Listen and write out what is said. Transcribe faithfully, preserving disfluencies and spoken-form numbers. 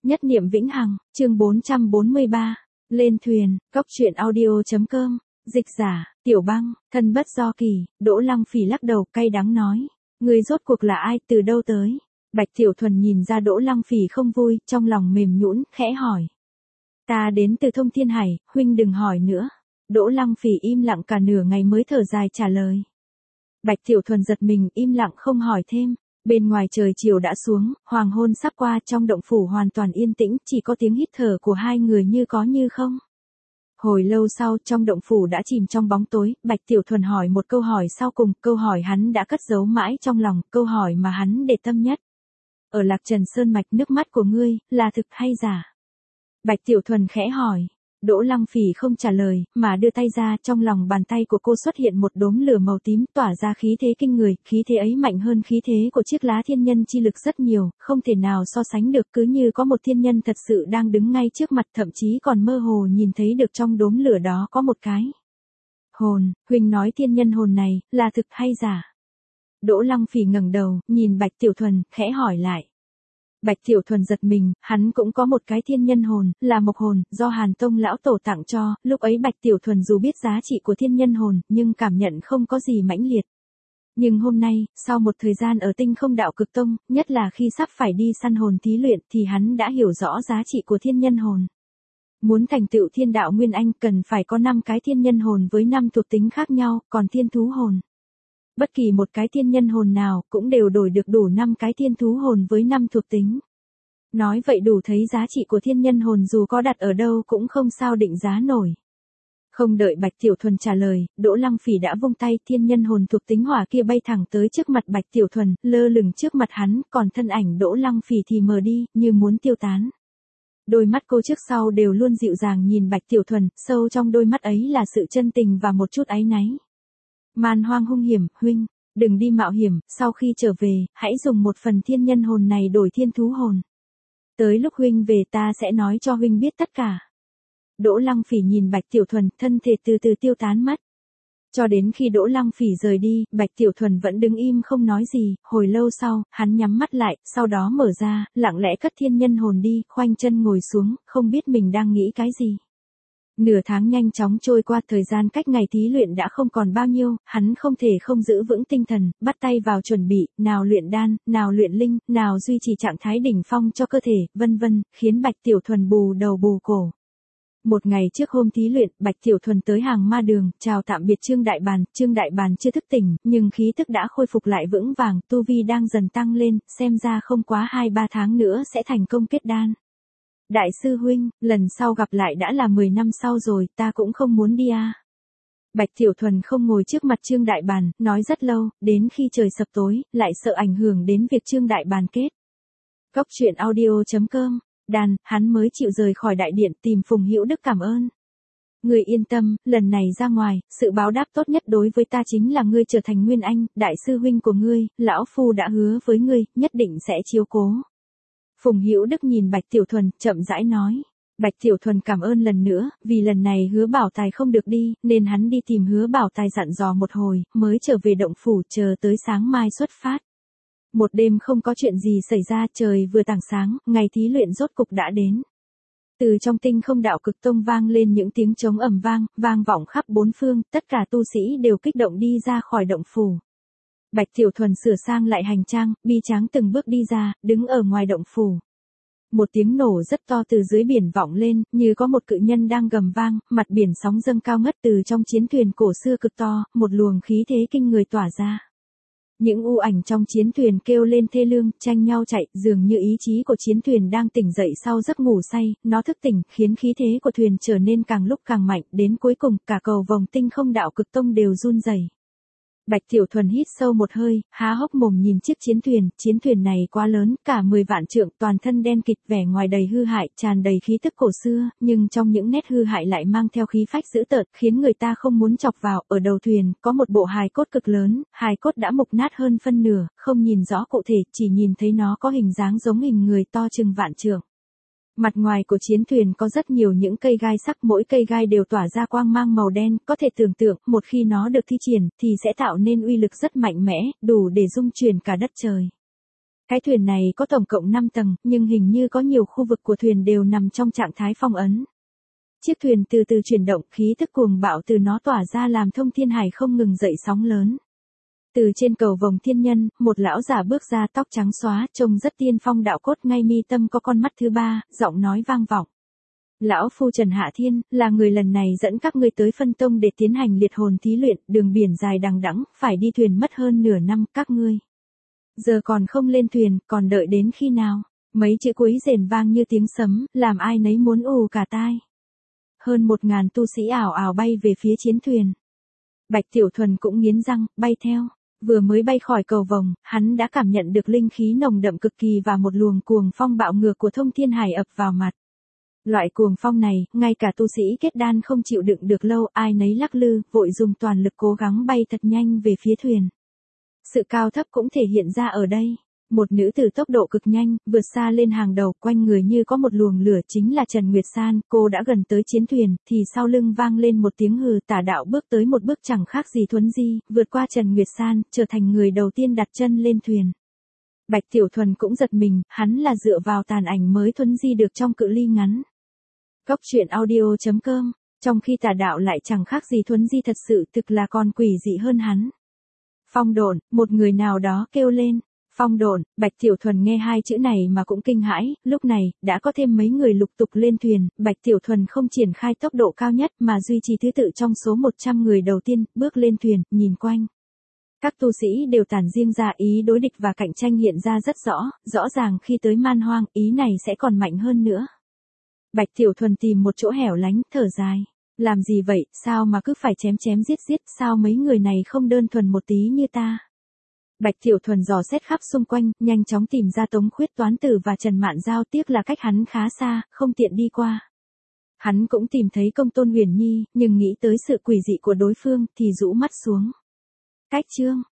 Nhất niệm vĩnh hằng, chương bốn trăm bốn mươi ba. Lên thuyền, cốc truyện audio.com, dịch giả, Tiểu Băng, thân bất do kỳ. Đỗ Lăng Phỉ lắc đầu cay đắng nói. Người rốt cuộc là ai, từ đâu tới? Bạch Tiểu Thuần nhìn ra Đỗ Lăng Phỉ không vui, trong lòng mềm nhũn, khẽ hỏi. Ta đến từ Thông Thiên Hải, huynh đừng hỏi nữa. Đỗ Lăng Phỉ im lặng cả nửa ngày mới thở dài trả lời. Bạch Tiểu Thuần giật mình, im lặng không hỏi thêm. Bên ngoài trời chiều đã xuống, hoàng hôn sắp qua, trong động phủ hoàn toàn yên tĩnh, chỉ có tiếng hít thở của hai người như có như không. Hồi lâu sau, trong động phủ đã chìm trong bóng tối, Bạch Tiểu Thuần hỏi một câu hỏi sau cùng, câu hỏi hắn đã cất giấu mãi trong lòng, câu hỏi mà hắn để tâm nhất. Ở Lạc Trần Sơn Mạch, nước mắt của ngươi, là thực hay giả? Bạch Tiểu Thuần khẽ hỏi. Đỗ Lăng Phỉ không trả lời, mà đưa tay ra, trong lòng bàn tay của cô xuất hiện một đốm lửa màu tím, tỏa ra khí thế kinh người, khí thế ấy mạnh hơn khí thế của chiếc lá thiên nhân chi lực rất nhiều, không thể nào so sánh được, cứ như có một thiên nhân thật sự đang đứng ngay trước mặt, thậm chí còn mơ hồ nhìn thấy được trong đốm lửa đó có một cái hồn. Huynh nói thiên nhân hồn này, là thực hay giả? Đỗ Lăng Phỉ ngẩng đầu, nhìn Bạch Tiểu Thuần, khẽ hỏi lại. Bạch Tiểu Thuần giật mình, hắn cũng có một cái thiên nhân hồn, là mộc hồn, do Hàn Tông lão tổ tặng cho, lúc ấy Bạch Tiểu Thuần dù biết giá trị của thiên nhân hồn, nhưng cảm nhận không có gì mãnh liệt. Nhưng hôm nay, sau một thời gian ở Tinh Không Đạo Cực Tông, nhất là khi sắp phải đi săn hồn thí luyện thì hắn đã hiểu rõ giá trị của thiên nhân hồn. Muốn thành tựu thiên đạo nguyên anh cần phải có năm cái thiên nhân hồn với năm thuộc tính khác nhau, còn thiên thú hồn. Bất kỳ một cái thiên nhân hồn nào cũng đều đổi được đủ năm cái thiên thú hồn với năm thuộc tính. Nói vậy đủ thấy giá trị của thiên nhân hồn dù có đặt ở đâu cũng không sao định giá nổi. Không đợi Bạch Tiểu Thuần trả lời, Đỗ Lăng Phỉ đã vung tay, thiên nhân hồn thuộc tính hỏa kia bay thẳng tới trước mặt Bạch Tiểu Thuần, lơ lửng trước mặt hắn, còn thân ảnh Đỗ Lăng Phỉ thì mờ đi, như muốn tiêu tán. Đôi mắt cô trước sau đều luôn dịu dàng nhìn Bạch Tiểu Thuần, sâu trong đôi mắt ấy là sự chân tình và một chút áy náy. Man hoang hung hiểm, huynh, đừng đi mạo hiểm, sau khi trở về, hãy dùng một phần thiên nhân hồn này đổi thiên thú hồn. Tới lúc huynh về ta sẽ nói cho huynh biết tất cả. Đỗ Lăng Phỉ nhìn Bạch Tiểu Thuần, thân thể từ từ tiêu tán mất. Cho đến khi Đỗ Lăng Phỉ rời đi, Bạch Tiểu Thuần vẫn đứng im không nói gì, hồi lâu sau, hắn nhắm mắt lại, sau đó mở ra, lặng lẽ cất thiên nhân hồn đi, khoanh chân ngồi xuống, không biết mình đang nghĩ cái gì. Nửa tháng nhanh chóng trôi qua, thời gian cách ngày thí luyện đã không còn bao nhiêu, hắn không thể không giữ vững tinh thần, bắt tay vào chuẩn bị, nào luyện đan, nào luyện linh, nào duy trì trạng thái đỉnh phong cho cơ thể, vân vân, khiến Bạch Tiểu Thuần bù đầu bù cổ. Một ngày trước hôm thí luyện, Bạch Tiểu Thuần tới hàng ma đường, chào tạm biệt Trương Đại Bàn, Trương Đại Bàn chưa thức tỉnh, nhưng khí tức đã khôi phục lại vững vàng, tu vi đang dần tăng lên, xem ra không quá hai ba tháng nữa sẽ thành công kết đan. Đại sư huynh, lần sau gặp lại đã là mười năm sau rồi, ta cũng không muốn đi à. Bạch Tiểu Thuần không ngồi trước mặt Trương Đại Bàn, nói rất lâu, đến khi trời sập tối, lại sợ ảnh hưởng đến việc Trương Đại Bàn kết. Cốc truyện audio.com, đàn, hắn mới chịu rời khỏi đại điện tìm Phùng Hữu Đức cảm ơn. Ngươi yên tâm, lần này ra ngoài, sự báo đáp tốt nhất đối với ta chính là ngươi trở thành Nguyên Anh, đại sư huynh của ngươi, lão phu đã hứa với ngươi, nhất định sẽ chiếu cố. Phùng Hữu Đức nhìn Bạch Tiểu Thuần, chậm rãi nói. Bạch Tiểu Thuần cảm ơn lần nữa, vì lần này Hứa Bảo Tài không được đi, nên hắn đi tìm Hứa Bảo Tài dặn dò một hồi, mới trở về động phủ, chờ tới sáng mai xuất phát. Một đêm không có chuyện gì xảy ra, trời vừa tảng sáng, ngày thí luyện rốt cục đã đến. Từ trong Tinh Không Đạo Cực Tông vang lên những tiếng trống ầm vang, vang vọng khắp bốn phương, tất cả tu sĩ đều kích động đi ra khỏi động phủ. Bạch Tiểu Thuần sửa sang lại hành trang, bi tráng từng bước đi ra, đứng ở ngoài động phủ. Một tiếng nổ rất to từ dưới biển vọng lên, như có một cự nhân đang gầm vang, mặt biển sóng dâng cao ngất, từ trong chiến thuyền cổ xưa cực to, một luồng khí thế kinh người tỏa ra. Những u ảnh trong chiến thuyền kêu lên thê lương, tranh nhau chạy, dường như ý chí của chiến thuyền đang tỉnh dậy sau giấc ngủ say, nó thức tỉnh, khiến khí thế của thuyền trở nên càng lúc càng mạnh, đến cuối cùng, cả cầu vòng Tinh Không Đạo Cực Tông đều run rẩy. Bạch Tiểu Thuần hít sâu một hơi, há hốc mồm nhìn chiếc chiến thuyền, chiến thuyền này quá lớn, cả mười vạn trượng, toàn thân đen kịt, vẻ ngoài đầy hư hại, tràn đầy khí tức cổ xưa, nhưng trong những nét hư hại lại mang theo khí phách dữ tợn, khiến người ta không muốn chọc vào. Ở đầu thuyền, có một bộ hài cốt cực lớn, hài cốt đã mục nát hơn phân nửa, không nhìn rõ cụ thể, chỉ nhìn thấy nó có hình dáng giống hình người to chừng vạn trượng. Mặt ngoài của chiến thuyền có rất nhiều những cây gai sắc, mỗi cây gai đều tỏa ra quang mang màu đen, có thể tưởng tượng, một khi nó được thi triển, thì sẽ tạo nên uy lực rất mạnh mẽ, đủ để rung chuyển cả đất trời. Cái thuyền này có tổng cộng năm tầng, nhưng hình như có nhiều khu vực của thuyền đều nằm trong trạng thái phong ấn. Chiếc thuyền từ từ chuyển động, khí thức cuồng bạo từ nó tỏa ra làm thông thiên hải không ngừng dậy sóng lớn. Từ trên cầu vồng thiên nhân, một lão giả bước ra, tóc trắng xóa, trông rất tiên phong đạo cốt, ngay mi tâm có con mắt thứ ba, giọng nói vang vọng. Lão phu Trần Hạ Thiên, là người lần này dẫn các ngươi tới phân tông để tiến hành liệt hồn thí luyện, đường biển dài đằng đẵng, phải đi thuyền mất hơn nửa năm, các ngươi giờ còn không lên thuyền, còn đợi đến khi nào? Mấy chữ cuối rền vang như tiếng sấm, làm ai nấy muốn ù cả tai. Hơn một ngàn tu sĩ ảo ảo bay về phía chiến thuyền. Bạch Tiểu Thuần cũng nghiến răng, bay theo. Vừa mới bay khỏi cầu vồng, hắn đã cảm nhận được linh khí nồng đậm cực kỳ và một luồng cuồng phong bạo ngược của thông thiên hải ập vào mặt. Loại cuồng phong này, ngay cả tu sĩ kết đan không chịu đựng được lâu, ai nấy lắc lư, vội dùng toàn lực cố gắng bay thật nhanh về phía thuyền. Sự cao thấp cũng thể hiện ra ở đây. Một nữ tử tốc độ cực nhanh, vượt xa lên hàng đầu, quanh người như có một luồng lửa, chính là Trần Nguyệt San. Cô đã gần tới chiến thuyền, thì sau lưng vang lên một tiếng hừ, Tả Đạo bước tới một bước chẳng khác gì Thuấn Di, vượt qua Trần Nguyệt San, trở thành người đầu tiên đặt chân lên thuyền. Bạch Tiểu Thuần cũng giật mình, hắn là dựa vào tàn ảnh mới Thuấn Di được trong cự ly ngắn. Cốc truyện audio chấm com, trong khi Tả Đạo lại chẳng khác gì Thuấn Di thật sự, thực là còn quỷ dị hơn hắn. Phong độn, một người nào đó kêu lên. Phong độn, Bạch Tiểu Thuần nghe hai chữ này mà cũng kinh hãi, lúc này, đã có thêm mấy người lục tục lên thuyền, Bạch Tiểu Thuần không triển khai tốc độ cao nhất mà duy trì thứ tự trong số một trăm người đầu tiên, bước lên thuyền, nhìn quanh. Các tu sĩ đều tản riêng ra, ý đối địch và cạnh tranh hiện ra rất rõ, rõ ràng khi tới man hoang, ý này sẽ còn mạnh hơn nữa. Bạch Tiểu Thuần tìm một chỗ hẻo lánh, thở dài. Làm gì vậy, sao mà cứ phải chém chém giết giết, sao mấy người này không đơn thuần một tí như ta. Bạch Tiểu Thuần dò xét khắp xung quanh, nhanh chóng tìm ra Tống Khuyết Toán Tử và Trần Mạn Giao, tiếc là cách hắn khá xa, không tiện đi qua. Hắn cũng tìm thấy Công Tôn Huyền Nhi, nhưng nghĩ tới sự quỷ dị của đối phương, thì rũ mắt xuống. Cách chương